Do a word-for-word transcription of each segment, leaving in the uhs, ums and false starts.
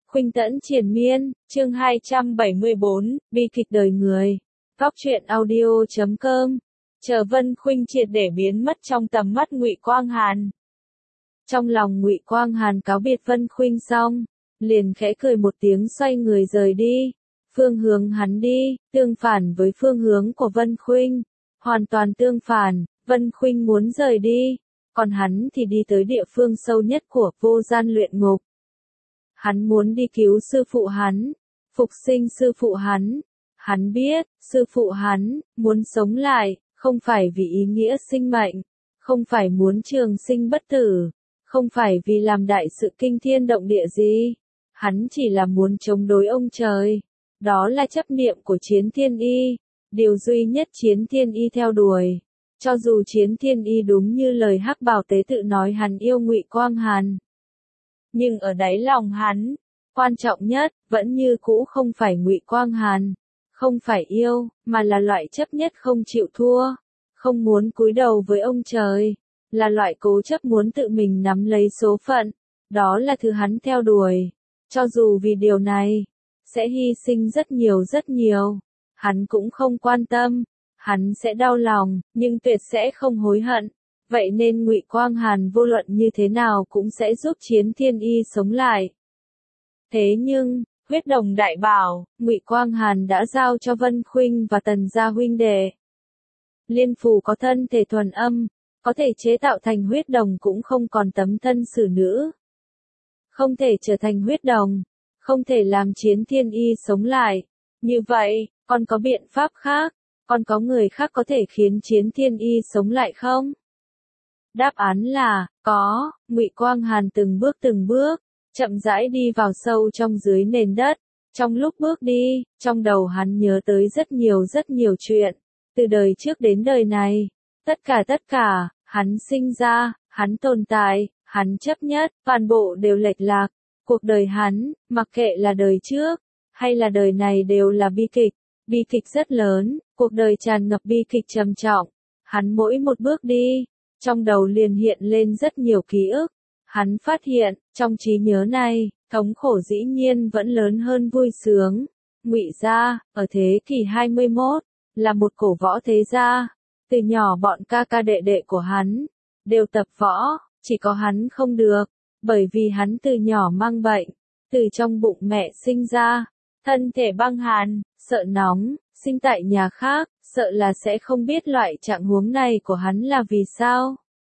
Khuynh Tẫn triền miên, chương hai trăm bảy mươi bốn, bi kịch đời người. Góc truyện audio chấm com. Chờ Vân Khuynh triệt để biến mất trong tầm mắt Ngụy Quang Hàn. Trong lòng Ngụy Quang Hàn cáo biệt Vân Khuynh xong, liền khẽ cười một tiếng xoay người rời đi. Phương hướng hắn đi, tương phản với phương hướng của Vân Khuynh. Hoàn toàn tương phản, Vân Khuynh muốn rời đi, còn hắn thì đi tới địa phương sâu nhất của vô gian luyện ngục. Hắn muốn đi cứu sư phụ hắn, phục sinh sư phụ hắn. Hắn biết, sư phụ hắn, muốn sống lại, không phải vì ý nghĩa sinh mệnh, không phải muốn trường sinh bất tử, không phải vì làm đại sự kinh thiên động địa gì. Hắn chỉ là muốn chống đối ông trời. Đó là chấp niệm của Chiến Thiên Y, điều duy nhất Chiến Thiên Y theo đuổi. Cho dù Chiến Thiên Y đúng như lời Hắc Bào Tế Tự nói hắn yêu Ngụy Quang Hàn. Nhưng ở đáy lòng hắn, quan trọng nhất, vẫn như cũ không phải Ngụy Quang Hàn, không phải yêu, mà là loại chấp nhất không chịu thua, không muốn cúi đầu với ông trời, là loại cố chấp muốn tự mình nắm lấy số phận, đó là thứ hắn theo đuổi. Cho dù vì điều này, sẽ hy sinh rất nhiều rất nhiều, hắn cũng không quan tâm, hắn sẽ đau lòng, nhưng tuyệt sẽ không hối hận. Vậy nên Ngụy Quang Hàn vô luận như thế nào cũng sẽ giúp Chiến Thiên Y sống lại. Thế nhưng, huyết đồng đại bảo, Ngụy Quang Hàn đã giao cho Vân Khuynh và Tần gia huynh đệ. Liên phù có thân thể thuần âm, có thể chế tạo thành huyết đồng cũng không còn tấm thân xử nữ. Không thể trở thành huyết đồng, không thể làm Chiến Thiên Y sống lại. Như vậy, còn có biện pháp khác, còn có người khác có thể khiến Chiến Thiên Y sống lại không? Đáp án là, có. Ngụy Quang Hàn từng bước từng bước, chậm rãi đi vào sâu trong dưới nền đất. Trong lúc bước đi, trong đầu hắn nhớ tới rất nhiều rất nhiều chuyện. Từ đời trước đến đời này, tất cả tất cả, hắn sinh ra, hắn tồn tại, hắn chấp nhất, toàn bộ đều lệch lạc. Cuộc đời hắn, mặc kệ là đời trước, hay là đời này đều là bi kịch. Bi kịch rất lớn, cuộc đời tràn ngập bi kịch trầm trọng. Hắn mỗi một bước đi, trong đầu liền hiện lên rất nhiều ký ức. Hắn phát hiện, trong trí nhớ này, thống khổ dĩ nhiên vẫn lớn hơn vui sướng. Ngụy gia, ở thế kỷ hai mươi mốt, là một cổ võ thế gia. Từ nhỏ bọn ca ca đệ đệ của hắn, đều tập võ, chỉ có hắn không được, bởi vì hắn từ nhỏ mang bệnh, từ trong bụng mẹ sinh ra, thân thể băng hàn, sợ nóng, sinh tại nhà khác, sợ là sẽ không biết loại trạng huống này của hắn là vì sao.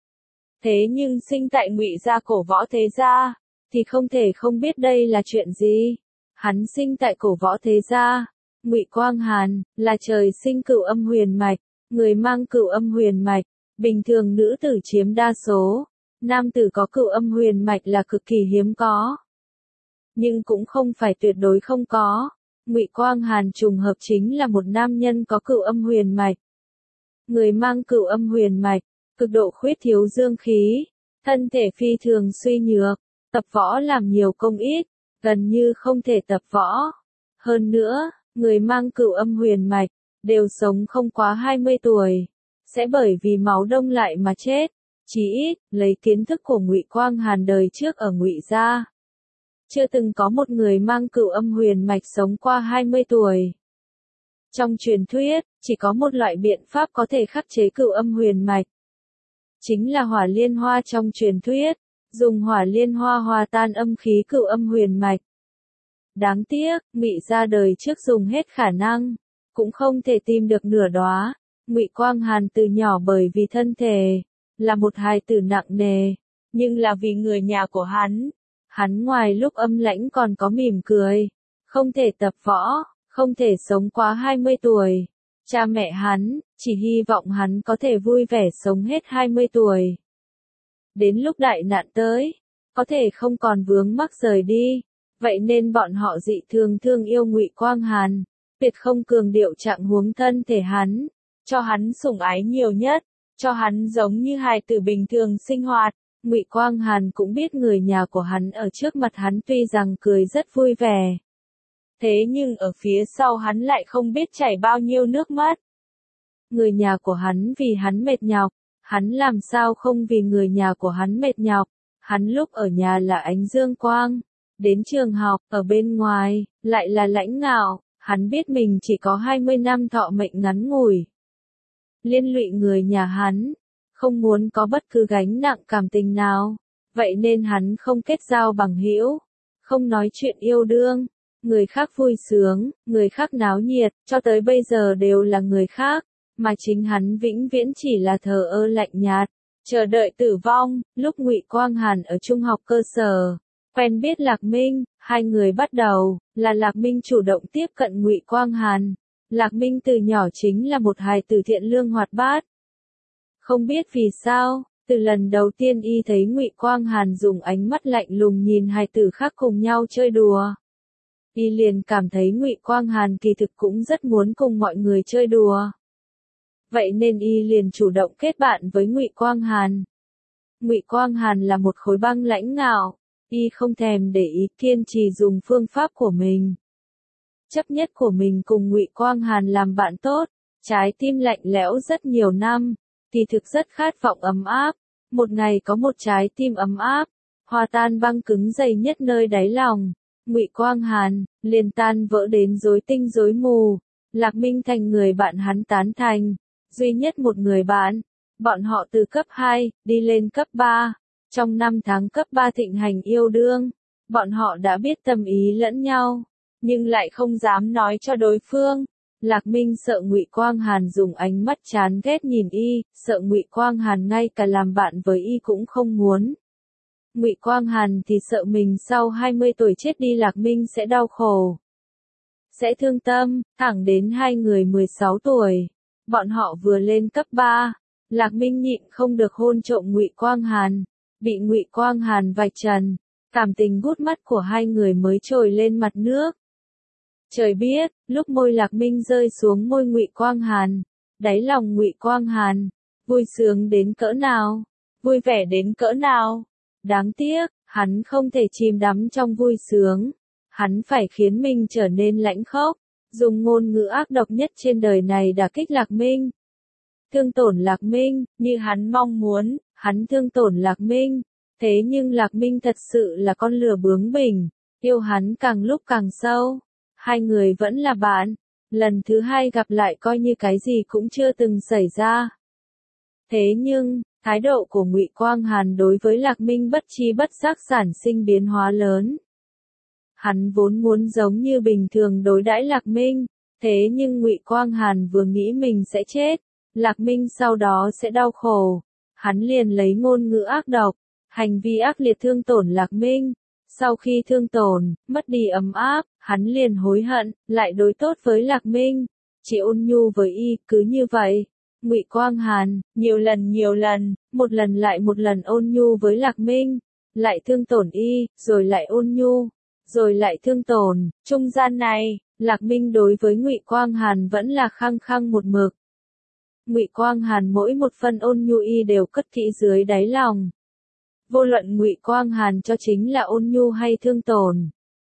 Thế nhưng sinh tại Ngụy gia cổ võ thế gia, thì không thể không biết đây là chuyện gì. Hắn sinh tại cổ võ thế gia, Ngụy Quang Hàn, là trời sinh cửu âm huyền mạch, người mang cửu âm huyền mạch, bình thường nữ tử chiếm đa số, nam tử có cửu âm huyền mạch là cực kỳ hiếm có. Nhưng cũng không phải tuyệt đối không có. Ngụy Quang Hàn trùng hợp chính là một nam nhân có cửu âm huyền mạch. Người mang cửu âm huyền mạch, cực độ khuyết thiếu dương khí, thân thể phi thường suy nhược, tập võ làm nhiều công ít, gần như không thể tập võ. Hơn nữa, người mang cửu âm huyền mạch, đều sống không quá hai mươi tuổi, sẽ bởi vì máu đông lại mà chết. Chí ít, lấy kiến thức của Ngụy Quang Hàn đời trước ở Ngụy gia, chưa từng có một người mang cửu âm huyền mạch sống qua hai mươi tuổi. Trong truyền thuyết, chỉ có một loại biện pháp có thể khắc chế cửu âm huyền mạch. Chính là hỏa liên hoa trong truyền thuyết, dùng hỏa liên hoa hòa tan âm khí cửu âm huyền mạch. Đáng tiếc, Ngụy gia đời trước dùng hết khả năng, cũng không thể tìm được nửa đóa. Ngụy Quang Hàn từ nhỏ bởi vì thân thể, là một hài tử nặng nề, nhưng là vì người nhà của hắn. Hắn ngoài lúc âm lãnh còn có mỉm cười, không thể tập võ, không thể sống quá hai mươi tuổi. Cha mẹ hắn, chỉ hy vọng hắn có thể vui vẻ sống hết hai mươi tuổi. Đến lúc đại nạn tới, có thể không còn vướng mắc rời đi, vậy nên bọn họ dị thường thương yêu Ngụy Quang Hàn, tuyệt không cường điệu trạng huống thân thể hắn, cho hắn sủng ái nhiều nhất, cho hắn giống như hài tử bình thường sinh hoạt. Ngụy Quang Hàn cũng biết người nhà của hắn ở trước mặt hắn tuy rằng cười rất vui vẻ. Thế nhưng ở phía sau hắn lại không biết chảy bao nhiêu nước mắt. Người nhà của hắn vì hắn mệt nhọc, hắn làm sao không vì người nhà của hắn mệt nhọc. Hắn lúc ở nhà là ánh dương quang, Đến trường học, ở bên ngoài, lại là lãnh ngạo, hắn biết mình chỉ có hai mươi năm thọ mệnh ngắn ngủi. Liên lụy người nhà hắn, không muốn có bất cứ gánh nặng cảm tình nào, vậy nên hắn không kết giao bằng hữu, không nói chuyện yêu đương, người khác vui sướng, người khác náo nhiệt, cho tới bây giờ đều là người khác, mà chính hắn vĩnh viễn chỉ là thờ ơ lạnh nhạt, chờ đợi tử vong. Lúc Ngụy Quang Hàn ở trung học cơ sở, quen biết Lạc Minh, hai người bắt đầu, là Lạc Minh chủ động tiếp cận Ngụy Quang Hàn. Lạc Minh từ nhỏ chính là một hài tử thiện lương hoạt bát. Không biết vì sao, từ lần đầu tiên y thấy Ngụy Quang Hàn dùng ánh mắt lạnh lùng nhìn hài tử khác cùng nhau chơi đùa, y liền cảm thấy Ngụy Quang Hàn kỳ thực cũng rất muốn cùng mọi người chơi đùa. Vậy nên y liền chủ động kết bạn với Ngụy Quang Hàn. Ngụy Quang Hàn là một khối băng lãnh ngạo, y không thèm để ý, kiên trì dùng phương pháp của mình. Chấp nhất của mình cùng Ngụy Quang Hàn làm bạn tốt, trái tim lạnh lẽo rất nhiều năm, kỳ thực rất khát vọng ấm áp. Một ngày có một trái tim ấm áp, hòa tan băng cứng dày nhất nơi đáy lòng. Ngụy Quang Hàn liền tan vỡ đến rối tinh rối mù. Lạc Minh thành người bạn hắn tán thành, duy nhất một người bạn. Bọn họ từ cấp hai đi lên cấp ba. Trong năm tháng cấp ba thịnh hành yêu đương, bọn họ đã biết tâm ý lẫn nhau, nhưng lại không dám nói cho đối phương. Lạc Minh sợ Ngụy Quang Hàn dùng ánh mắt chán ghét nhìn y, sợ Ngụy Quang Hàn ngay cả làm bạn với y cũng không muốn. Ngụy Quang Hàn thì sợ mình sau hai mươi tuổi chết đi Lạc Minh sẽ đau khổ, sẽ thương tâm, thẳng đến hai người mười sáu tuổi, bọn họ vừa lên cấp ba, Lạc Minh nhịn không được hôn trộm Ngụy Quang Hàn, bị Ngụy Quang Hàn vạch trần, cảm tình gút mắt của hai người mới trồi lên mặt nước. Trời biết, lúc môi Lạc Minh rơi xuống môi Ngụy Quang Hàn, đáy lòng Ngụy Quang Hàn vui sướng đến cỡ nào, vui vẻ đến cỡ nào. Đáng tiếc, hắn không thể chìm đắm trong vui sướng, hắn phải khiến mình trở nên lãnh khốc, dùng ngôn ngữ ác độc nhất trên đời này đả kích Lạc Minh. Thương tổn Lạc Minh, như hắn mong muốn, hắn thương tổn Lạc Minh, thế nhưng Lạc Minh thật sự là con lừa bướng bỉnh, yêu hắn càng lúc càng sâu. Hai người vẫn là bạn, lần thứ hai gặp lại coi như cái gì cũng chưa từng xảy ra. Thế nhưng, thái độ của Ngụy Quang Hàn đối với Lạc Minh bất chi bất giác sản sinh biến hóa lớn. Hắn vốn muốn giống như bình thường đối đãi Lạc Minh, thế nhưng Ngụy Quang Hàn vừa nghĩ mình sẽ chết, Lạc Minh sau đó sẽ đau khổ, hắn liền lấy ngôn ngữ ác độc, hành vi ác liệt thương tổn Lạc Minh. Sau khi thương tổn, mất đi ấm áp, hắn liền hối hận, lại đối tốt với Lạc Minh, chỉ ôn nhu với y, cứ như vậy. Ngụy Quang Hàn, nhiều lần nhiều lần, một lần lại một lần ôn nhu với Lạc Minh, lại thương tổn y, rồi lại ôn nhu, rồi lại thương tổn, trung gian này, Lạc Minh đối với Ngụy Quang Hàn vẫn là khăng khăng một mực. Ngụy Quang Hàn mỗi một phân ôn nhu y đều cất kỹ dưới đáy lòng. Vô luận Ngụy Quang Hàn cho chính là ôn nhu hay thương tổn,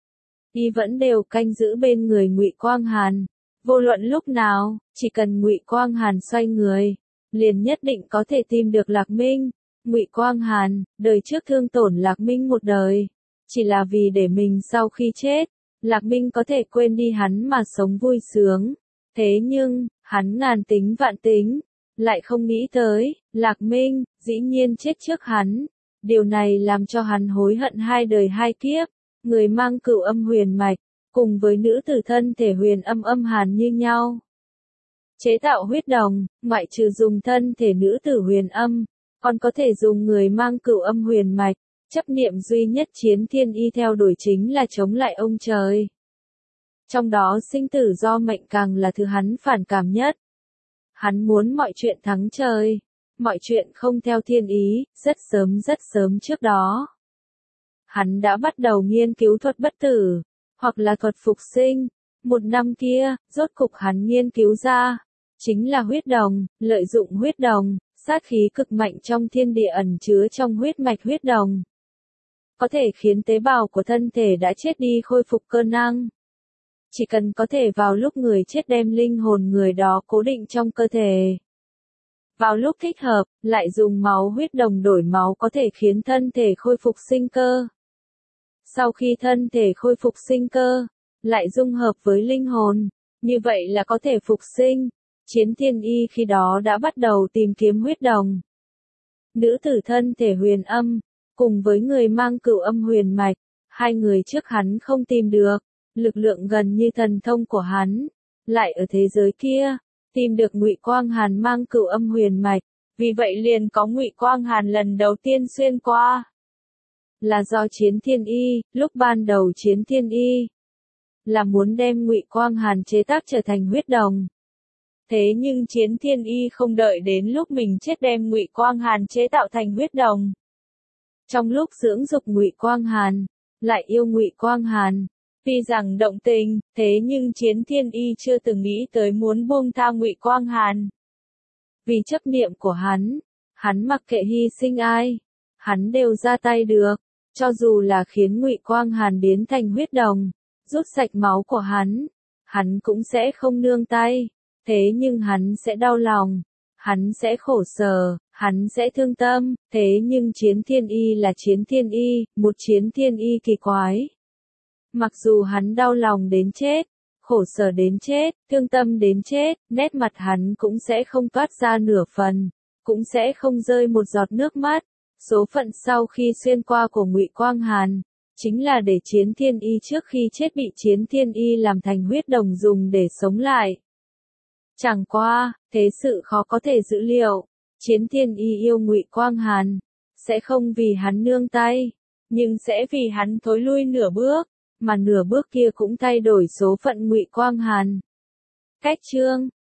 y vẫn đều canh giữ bên người Ngụy Quang Hàn. Vô luận lúc nào, chỉ cần Ngụy Quang Hàn xoay người, liền nhất định có thể tìm được Lạc Minh. Ngụy Quang Hàn, đời trước thương tổn Lạc Minh một đời, chỉ là vì để mình sau khi chết, Lạc Minh có thể quên đi hắn mà sống vui sướng. Thế nhưng, hắn ngàn tính vạn tính, lại không nghĩ tới, Lạc Minh, dĩ nhiên chết trước hắn. Điều này làm cho hắn hối hận hai đời hai kiếp, người mang cửu âm huyền mạch, cùng với nữ tử thân thể huyền âm âm hàn như nhau. Chế tạo huyết đồng, ngoại trừ dùng thân thể nữ tử huyền âm, còn có thể dùng người mang cửu âm huyền mạch, chấp niệm duy nhất chiến thiên y theo đuổi chính là chống lại ông trời. Trong đó sinh tử do mệnh càng là thứ hắn phản cảm nhất. Hắn muốn mọi chuyện thắng trời. Mọi chuyện không theo thiên ý, rất sớm rất sớm trước đó. Hắn đã bắt đầu nghiên cứu thuật bất tử, hoặc là thuật phục sinh. Một năm kia, rốt cục hắn nghiên cứu ra, chính là huyết đồng, lợi dụng huyết đồng, sát khí cực mạnh trong thiên địa ẩn chứa trong huyết mạch huyết đồng. Có thể khiến tế bào của thân thể đã chết đi khôi phục cơ năng. Chỉ cần có thể vào lúc người chết đem linh hồn người đó cố định trong cơ thể. Vào lúc thích hợp, lại dùng máu huyết đồng đổi máu có thể khiến thân thể khôi phục sinh cơ. Sau khi thân thể khôi phục sinh cơ, lại dung hợp với linh hồn, như vậy là có thể phục sinh. Chiến Thiên Y khi đó đã bắt đầu tìm kiếm huyết đồng. Nữ tử thân thể huyền âm, cùng với người mang cửu âm huyền mạch, hai người trước hắn không tìm được, lực lượng gần như thần thông của hắn, lại ở thế giới kia, tìm được Ngụy Quang Hàn mang cửu âm huyền mạch, vì vậy liền có Ngụy Quang Hàn lần đầu tiên xuyên qua. Là do Chiến Thiên Y, lúc ban đầu Chiến Thiên Y là muốn đem Ngụy Quang Hàn chế tác trở thành huyết đồng. Thế nhưng Chiến Thiên Y không đợi đến lúc mình chết đem Ngụy Quang Hàn chế tạo thành huyết đồng. Trong lúc dưỡng dục Ngụy Quang Hàn, lại yêu Ngụy Quang Hàn, tuy rằng động tình, thế nhưng Chiến Thiên Y chưa từng nghĩ tới muốn buông tha Ngụy Quang Hàn. Vì chấp niệm của hắn, hắn mặc kệ hy sinh ai, hắn đều ra tay được, cho dù là khiến Ngụy Quang Hàn biến thành huyết đồng, rút sạch máu của hắn, hắn cũng sẽ không nương tay, thế nhưng hắn sẽ đau lòng, hắn sẽ khổ sở, hắn sẽ thương tâm, thế nhưng Chiến Thiên Y là Chiến Thiên Y, một Chiến Thiên Y kỳ quái. Mặc dù hắn đau lòng đến chết, khổ sở đến chết, thương tâm đến chết, nét mặt hắn cũng sẽ không toát ra nửa phần, cũng sẽ không rơi một giọt nước mắt. Số phận sau khi xuyên qua của Ngụy Quang Hàn, chính là để Chiến Thiên Y trước khi chết bị Chiến Thiên Y làm thành huyết đồng dùng để sống lại. Chẳng qua, thế sự khó có thể dự liệu, Chiến Thiên Y yêu Ngụy Quang Hàn, sẽ không vì hắn nương tay, nhưng sẽ vì hắn thối lui nửa bước, mà nửa bước kia cũng thay đổi số phận Ngụy Quang Hàn. Cách chương